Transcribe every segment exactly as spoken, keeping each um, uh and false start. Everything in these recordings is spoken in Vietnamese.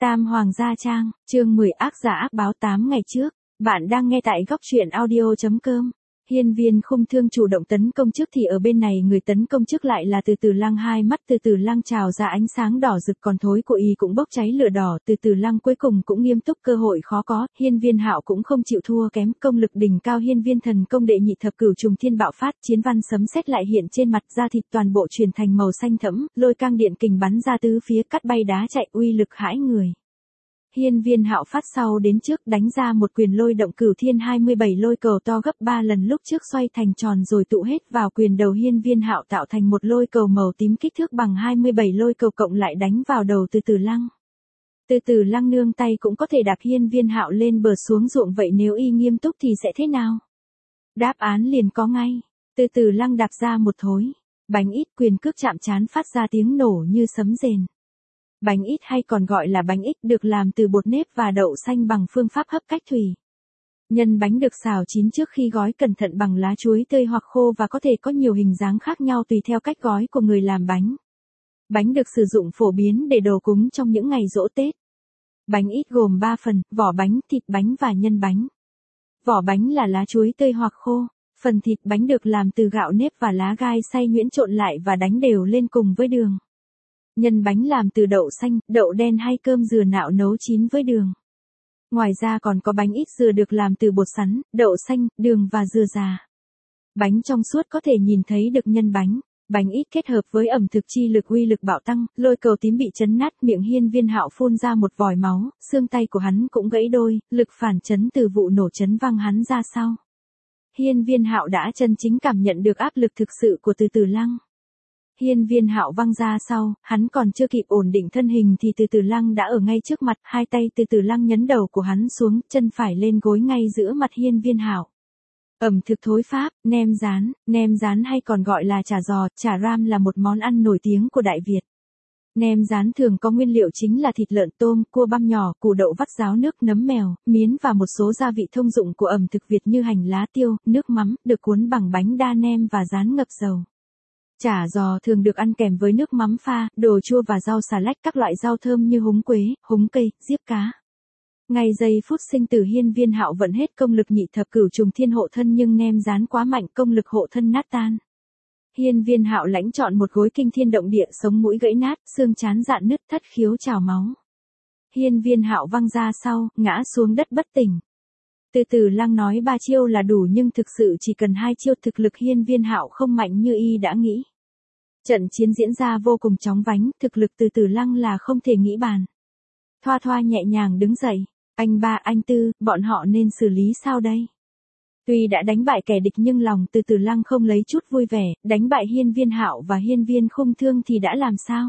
Tam Hoàng gia trang, chương mười ác giả ác báo tám ngày trước. Bạn đang nghe tại góc truyện audio chấm com. Hiên Viên Khung Thương chủ động tấn công trước thì ở bên này người tấn công trước lại là Từ Từ Lăng, hai mắt Từ Từ Lăng trào ra ánh sáng đỏ rực, còn thối của y cũng bốc cháy lửa đỏ. Từ Từ Lăng cuối cùng cũng nghiêm túc, cơ hội khó có, Hiên Viên Hạo cũng không chịu thua kém, công lực đỉnh cao Hiên Viên thần công đệ nhị thập cửu trùng thiên bạo phát, chiến văn sấm sét lại hiện trên mặt, da thịt toàn bộ chuyển thành màu xanh thẫm, lôi cang điện kình bắn ra tứ phía, cắt bay đá chạy, uy lực hãi người. Hiên Viên Hạo phát sau đến trước, đánh ra một quyền lôi động cửu thiên hai mươi bảy lôi cầu to gấp ba lần lúc trước, xoay thành tròn rồi tụ hết vào quyền đầu Hiên Viên Hạo, tạo thành một lôi cầu màu tím kích thước bằng hai mươi bảy lôi cầu cộng lại đánh vào đầu Từ Từ Lăng. Từ Từ Lăng nương tay cũng có thể đạp Hiên Viên Hạo lên bờ xuống ruộng, vậy nếu y nghiêm túc thì sẽ thế nào? Đáp án liền có ngay. Từ Từ Lăng đạp ra một thối bánh ít, quyền cước chạm trán phát ra tiếng nổ như sấm rền. Bánh ít hay còn gọi là bánh ít được làm từ bột nếp và đậu xanh bằng phương pháp hấp cách thủy. Nhân bánh được xào chín trước khi gói cẩn thận bằng lá chuối tươi hoặc khô và có thể có nhiều hình dáng khác nhau tùy theo cách gói của người làm bánh. Bánh được sử dụng phổ biến để đồ cúng trong những ngày giỗ Tết. Bánh ít gồm ba phần, vỏ bánh, thịt bánh và nhân bánh. Vỏ bánh là lá chuối tươi hoặc khô. Phần thịt bánh được làm từ gạo nếp và lá gai xay nhuyễn trộn lại và đánh đều lên cùng với đường. Nhân bánh làm từ đậu xanh, đậu đen hay cơm dừa nạo nấu chín với đường. Ngoài ra còn có bánh ít dừa được làm từ bột sắn, đậu xanh, đường và dừa già. Bánh trong suốt có thể nhìn thấy được nhân bánh. Bánh ít kết hợp với ẩm thực chi lực uy lực bạo tăng, lôi cầu tím bị chấn nát, miệng Hiên Viên Hạo phun ra một vòi máu, xương tay của hắn cũng gãy đôi, lực phản chấn từ vụ nổ chấn văng hắn ra sau. Hiên Viên Hạo đã chân chính cảm nhận được áp lực thực sự của Từ Từ Lăng. Hiên Viên Hạo văng ra sau, hắn còn chưa kịp ổn định thân hình thì Từ Từ Lăng đã ở ngay trước mặt, hai tay Từ Từ Lăng nhấn đầu của hắn xuống, chân phải lên gối ngay giữa mặt Hiên Viên Hạo. Ẩm thực thối Pháp, nem rán, nem rán hay còn gọi là chả giò, chả ram là một món ăn nổi tiếng của Đại Việt. Nem rán thường có nguyên liệu chính là thịt lợn, tôm, cua băm nhỏ, củ đậu vắt ráo nước, nấm mèo, miến và một số gia vị thông dụng của ẩm thực Việt như hành lá tiêu, nước mắm, được cuốn bằng bánh đa nem và rán ngập dầu. Chả giò thường được ăn kèm với nước mắm pha, đồ chua và rau xà lách, các loại rau thơm như húng quế, húng cây, diếp cá. Ngay giây phút sinh tử Hiên Viên Hạo vận hết công lực nhị thập cửu trùng thiên hộ thân nhưng nem rán quá mạnh, công lực hộ thân nát tan. Hiên Viên Hạo lãnh chọn một gối kinh thiên động địa, sống mũi gãy nát, xương trán rạn nứt, thất khiếu trào máu. Hiên Viên Hạo văng ra sau, ngã xuống đất bất tỉnh. Từ Từ Lăng nói ba chiêu là đủ nhưng thực sự chỉ cần hai chiêu, thực lực Hiên Viên Hạo không mạnh như y đã nghĩ. Trận chiến diễn ra vô cùng chóng vánh, thực lực Từ Từ Lăng là không thể nghĩ bàn. Thoa Thoa nhẹ nhàng đứng dậy, anh ba anh tư, bọn họ nên xử lý sao đây? Tuy đã đánh bại kẻ địch nhưng lòng Từ Từ Lăng không lấy chút vui vẻ, đánh bại Hiên Viên Hạo và Hiên Viên Khung Thương thì đã làm sao?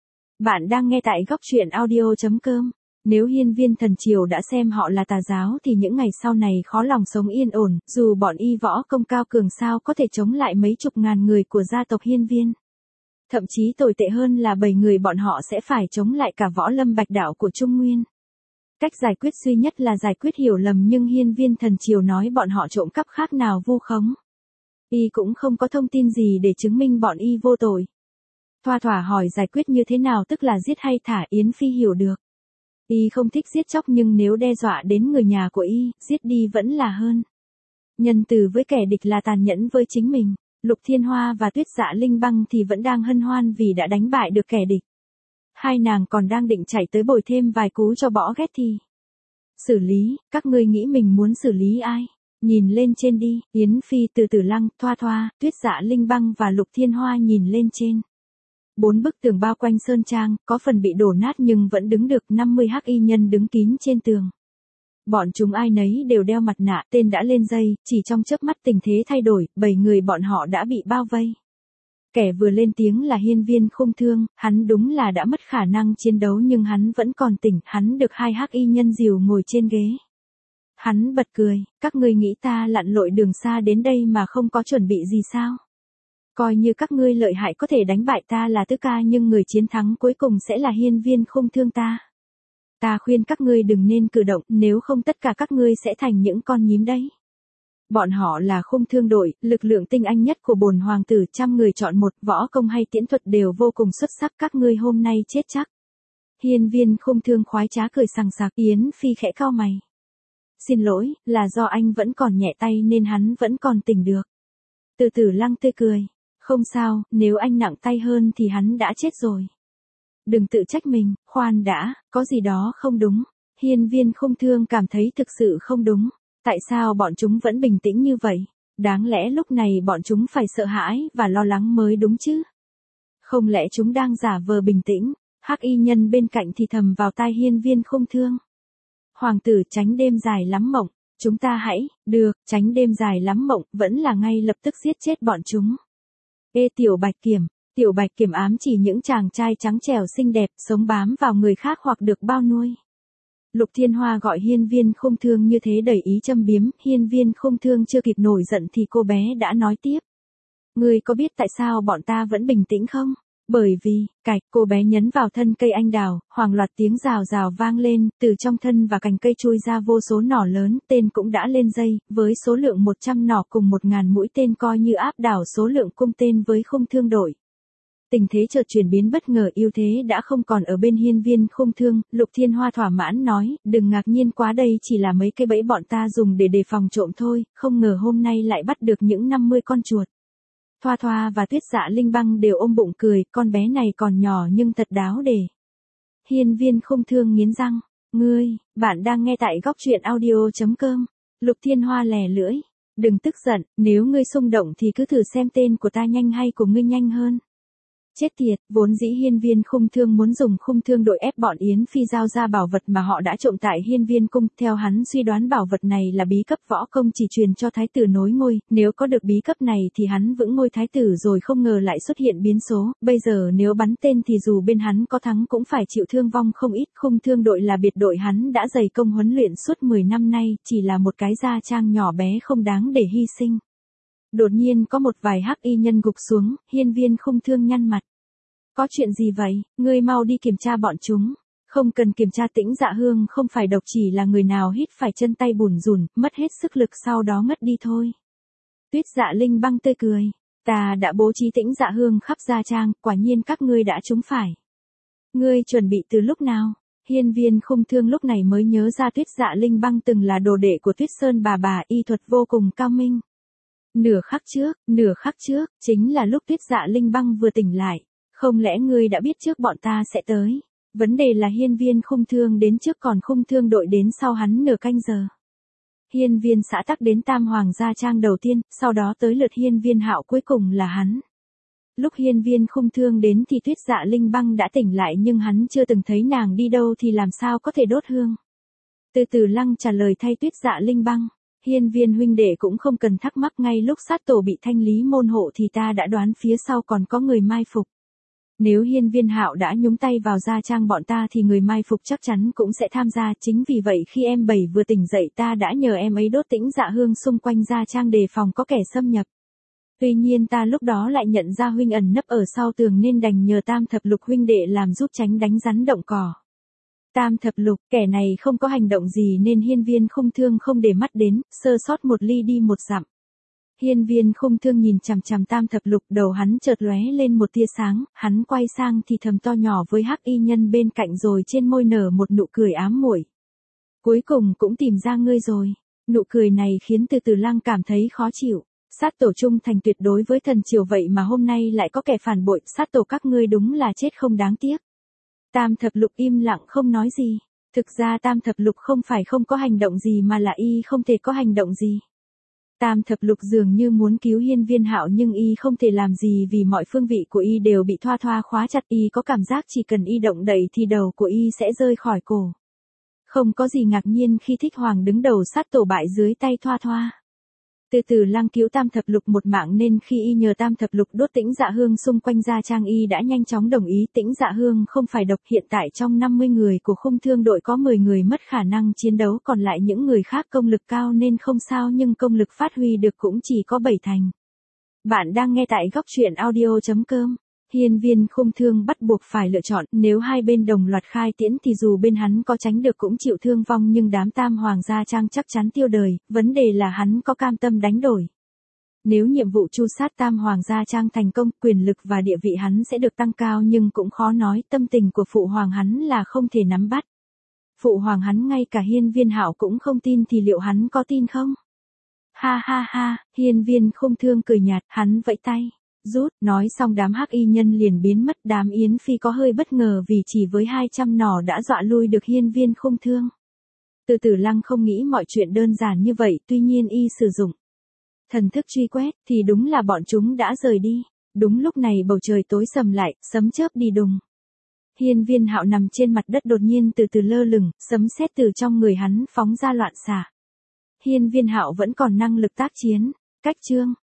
Bạn đang nghe tại góc truyện audio chấm com. Nếu Hiên Viên thần triều đã xem họ là tà giáo thì những ngày sau này khó lòng sống yên ổn, dù bọn y võ công cao cường sao có thể chống lại mấy chục ngàn người của gia tộc Hiên Viên. Thậm chí tồi tệ hơn là bảy người bọn họ sẽ phải chống lại cả võ lâm bạch đạo của Trung Nguyên. Cách giải quyết duy nhất là giải quyết hiểu lầm nhưng Hiên Viên thần triều nói bọn họ trộm cắp khác nào vu khống. Y cũng không có thông tin gì để chứng minh bọn y vô tội. Thoa Thoa hỏi giải quyết như thế nào, tức là giết hay thả, Yến Phi hiểu được. Y không thích giết chóc nhưng nếu đe dọa đến người nhà của y, giết đi vẫn là hơn. Nhân từ với kẻ địch là tàn nhẫn với chính mình. Lục Thiên Hoa và Tuyết Dạ Linh Băng thì vẫn đang hân hoan vì đã đánh bại được kẻ địch. Hai nàng còn đang định chạy tới bồi thêm vài cú cho bỏ ghét thì. Xử lý, các ngươi nghĩ mình muốn xử lý ai? Nhìn lên trên đi, Yến Phi, Từ Từ Lăng, Thoa Thoa, Tuyết Dạ Linh Băng và Lục Thiên Hoa nhìn lên trên. Bốn bức tường bao quanh sơn trang, có phần bị đổ nát nhưng vẫn đứng được, năm mươi hắc y nhân đứng kín trên tường. Bọn chúng ai nấy đều đeo mặt nạ, tên đã lên dây, chỉ trong chớp mắt tình thế thay đổi, bảy người bọn họ đã bị bao vây. Kẻ vừa lên tiếng là Hiên Viên Khung Thương, hắn đúng là đã mất khả năng chiến đấu nhưng hắn vẫn còn tỉnh, hắn được hai hắc y nhân dìu ngồi trên ghế. Hắn bật cười, các ngươi nghĩ ta lặn lội đường xa đến đây mà không có chuẩn bị gì sao? Coi như các ngươi lợi hại có thể đánh bại ta là Tứ Ca nhưng người chiến thắng cuối cùng sẽ là Hiên Viên Khung Thương ta. Ta khuyên các ngươi đừng nên cử động, nếu không tất cả các ngươi sẽ thành những con nhím đấy. Bọn họ là Khung Thương đội, lực lượng tinh anh nhất của bổn hoàng tử, trăm người chọn một, võ công hay tiễn thuật đều vô cùng xuất sắc, các ngươi hôm nay chết chắc. Hiên Viên Khung Thương khoái trá cười sằng sặc, Yến Phi khẽ cau mày. Xin lỗi, là do anh vẫn còn nhẹ tay nên hắn vẫn còn tỉnh được. Từ Tử Lăng tươi cười. Không sao, nếu anh nặng tay hơn thì hắn đã chết rồi. Đừng tự trách mình, khoan đã, có gì đó không đúng. Hiên Viên Khung Thương cảm thấy thực sự không đúng. Tại sao bọn chúng vẫn bình tĩnh như vậy? Đáng lẽ lúc này bọn chúng phải sợ hãi và lo lắng mới đúng chứ? Không lẽ chúng đang giả vờ bình tĩnh? Hắc y nhân bên cạnh thì thầm vào tai Hiên Viên Khung Thương. Hoàng tử, tránh đêm dài lắm mộng, chúng ta hãy, được, tránh đêm dài lắm mộng, vẫn là ngay lập tức giết chết bọn chúng. Ê Tiểu Bạch Kiểm, Tiểu Bạch Kiểm ám chỉ những chàng trai trắng trẻo xinh đẹp, sống bám vào người khác hoặc được bao nuôi. Lục Thiên Hoa gọi Hiên Viên Khung Thương như thế đầy ý châm biếm, Hiên Viên Khung Thương chưa kịp nổi giận thì cô bé đã nói tiếp. Ngươi có biết tại sao bọn ta vẫn bình tĩnh không? Bởi vì, cạch, cô bé nhấn vào thân cây anh đào, hoàng loạt tiếng rào rào vang lên, từ trong thân và cành cây chui ra vô số nỏ lớn, tên cũng đã lên dây, với số lượng một trăm nỏ cùng một ngàn mũi tên coi như áp đảo số lượng cung tên với Khung Thương đội. Tình thế chợt chuyển biến bất ngờ, ưu thế đã không còn ở bên Hiên Viên Khung Thương, Lục Thiên Hoa thỏa mãn nói, đừng ngạc nhiên quá, đây chỉ là mấy cây bẫy bọn ta dùng để đề phòng trộm thôi, không ngờ hôm nay lại bắt được những năm mươi con chuột. Thoa Thoa và Tuyết Dạ Linh Băng đều ôm bụng cười, con bé này còn nhỏ nhưng thật đáo để. Hiên Viên Khung Thương nghiến răng, ngươi, bạn đang nghe tại góc truyện audio chấm com. Lục Thiên Hoa lè lưỡi, đừng tức giận, nếu ngươi xung động thì cứ thử xem tên của ta nhanh hay của ngươi nhanh hơn. Chết tiệt, vốn dĩ Hiên Viên Khung Thương muốn dùng Khung Thương đội ép bọn Yến Phi giao ra bảo vật mà họ đã trộm tại Hiên Viên Cung, theo hắn suy đoán bảo vật này là bí cấp võ công chỉ truyền cho thái tử nối ngôi, nếu có được bí cấp này thì hắn vững ngôi thái tử rồi, không ngờ lại xuất hiện biến số, bây giờ nếu bắn tên thì dù bên hắn có thắng cũng phải chịu thương vong không ít. Khung Thương đội là biệt đội hắn đã dày công huấn luyện suốt mười năm nay, chỉ là một cái gia trang nhỏ bé không đáng để hy sinh. Đột nhiên có một vài hắc y nhân gục xuống, Hiên Viên Khung Thương nhăn mặt. Có chuyện gì vậy, ngươi mau đi kiểm tra bọn chúng. Không cần kiểm tra, Tĩnh Dạ Hương không phải độc, chỉ là người nào hít phải chân tay bủn rủn, mất hết sức lực sau đó ngất đi thôi. Tuyết Dạ Linh Băng tươi cười. Ta đã bố trí Tĩnh Dạ Hương khắp gia trang, quả nhiên các ngươi đã trúng phải. Ngươi chuẩn bị từ lúc nào? Hiên Viên Khung Thương lúc này mới nhớ ra Tuyết Dạ Linh Băng từng là đồ đệ của Tuyết Sơn bà bà, y thuật vô cùng cao minh. Nửa khắc trước, nửa khắc trước, chính là lúc Tuyết Dạ Linh Băng vừa tỉnh lại. Không lẽ ngươi đã biết trước bọn ta sẽ tới? Vấn đề là Hiên Viên Khung Thương đến trước còn Khung Thương đội đến sau hắn nửa canh giờ. Hiên Viên xã tắc đến Tam Hoàng gia trang đầu tiên, sau đó tới lượt Hiên Viên Hạo, cuối cùng là hắn. Lúc Hiên Viên Khung Thương đến thì Tuyết Dạ Linh Băng đã tỉnh lại, nhưng hắn chưa từng thấy nàng đi đâu thì làm sao có thể đốt hương. Từ Tử Lăng trả lời thay Tuyết Dạ Linh Băng. Hiên Viên huynh đệ cũng không cần thắc mắc, ngay lúc sát tổ bị thanh lý môn hộ thì ta đã đoán phía sau còn có người mai phục. Nếu Hiên Viên Hạo đã nhúng tay vào gia trang bọn ta thì người mai phục chắc chắn cũng sẽ tham gia, chính vì vậy khi em Bảy vừa tỉnh dậy ta đã nhờ em ấy đốt Tĩnh Dạ Hương xung quanh gia trang đề phòng có kẻ xâm nhập. Tuy nhiên ta lúc đó lại nhận ra huynh ẩn nấp ở sau tường nên đành nhờ Tam Thập Lục huynh đệ làm giúp, tránh đánh rắn động cỏ. Tam Thập Lục, kẻ này không có hành động gì nên Hiên Viên Khung Thương không để mắt đến, sơ sót một ly đi một dặm. Hiên Viên Khung Thương nhìn chằm chằm Tam Thập Lục, đầu hắn chợt lóe lên một tia sáng, hắn quay sang thì thầm to nhỏ với hắc y nhân bên cạnh rồi trên môi nở một nụ cười ám muội. Cuối cùng cũng tìm ra ngươi rồi. Nụ cười này khiến Từ Tử Lăng cảm thấy khó chịu. Sát tổ trung thành tuyệt đối với thần triều vậy mà hôm nay lại có kẻ phản bội, sát tổ các ngươi đúng là chết không đáng tiếc. Tam Thập Lục im lặng không nói gì. Thực ra Tam Thập Lục không phải không có hành động gì mà là y không thể có hành động gì. Tam Thập Lục dường như muốn cứu Hiên Viên Hạo nhưng y không thể làm gì vì mọi phương vị của y đều bị Thoa Thoa khóa chặt, y có cảm giác chỉ cần y động đậy thì đầu của y sẽ rơi khỏi cổ. Không có gì ngạc nhiên khi Thích Hoàng đứng đầu sát tổ bại dưới tay Thoa Thoa. Từ Tử Lăng cứu Tam Thập Lục một mạng nên khi y nhờ Tam Thập Lục đốt Tĩnh Dạ Hương xung quanh gia trang y đã nhanh chóng đồng ý. Tĩnh Dạ Hương không phải độc, hiện tại trong năm mươi người của Khung Thương đội có mười người mất khả năng chiến đấu, còn lại những người khác công lực cao nên không sao, nhưng công lực phát huy được cũng chỉ có bảy thành. Bạn đang nghe tại góc truyện audio chấm com. Hiên Viên Khung Thương bắt buộc phải lựa chọn, nếu hai bên đồng loạt khai tiễn thì dù bên hắn có tránh được cũng chịu thương vong, nhưng đám Tam Hoàng gia trang chắc chắn tiêu đời, vấn đề là hắn có cam tâm đánh đổi. Nếu nhiệm vụ tru sát tam hoàng gia trang thành công, quyền lực và địa vị hắn sẽ được tăng cao, nhưng cũng khó nói, tâm tình của phụ hoàng hắn là không thể nắm bắt. Phụ hoàng hắn ngay cả Hiên Viên Hạo cũng không tin thì liệu hắn có tin không? Ha ha ha, Hiên Viên Khung Thương cười nhạt, hắn vẫy tay. Rút, nói xong đám hắc y nhân liền biến mất. Đám Yến Phi có hơi bất ngờ vì chỉ với hai trăm nỏ đã dọa lui được Hiên Viên Khung Thương. Từ Tử Lăng không nghĩ mọi chuyện đơn giản như vậy, tuy nhiên y sử dụng thần thức truy quét thì đúng là bọn chúng đã rời đi. Đúng lúc này bầu trời tối sầm lại, sấm chớp đi đùng. Hiên Viên Hạo nằm trên mặt đất đột nhiên từ từ lơ lửng, sấm sét từ trong người hắn phóng ra loạn xạ. Hiên Viên Hạo vẫn còn năng lực tác chiến. Cách chương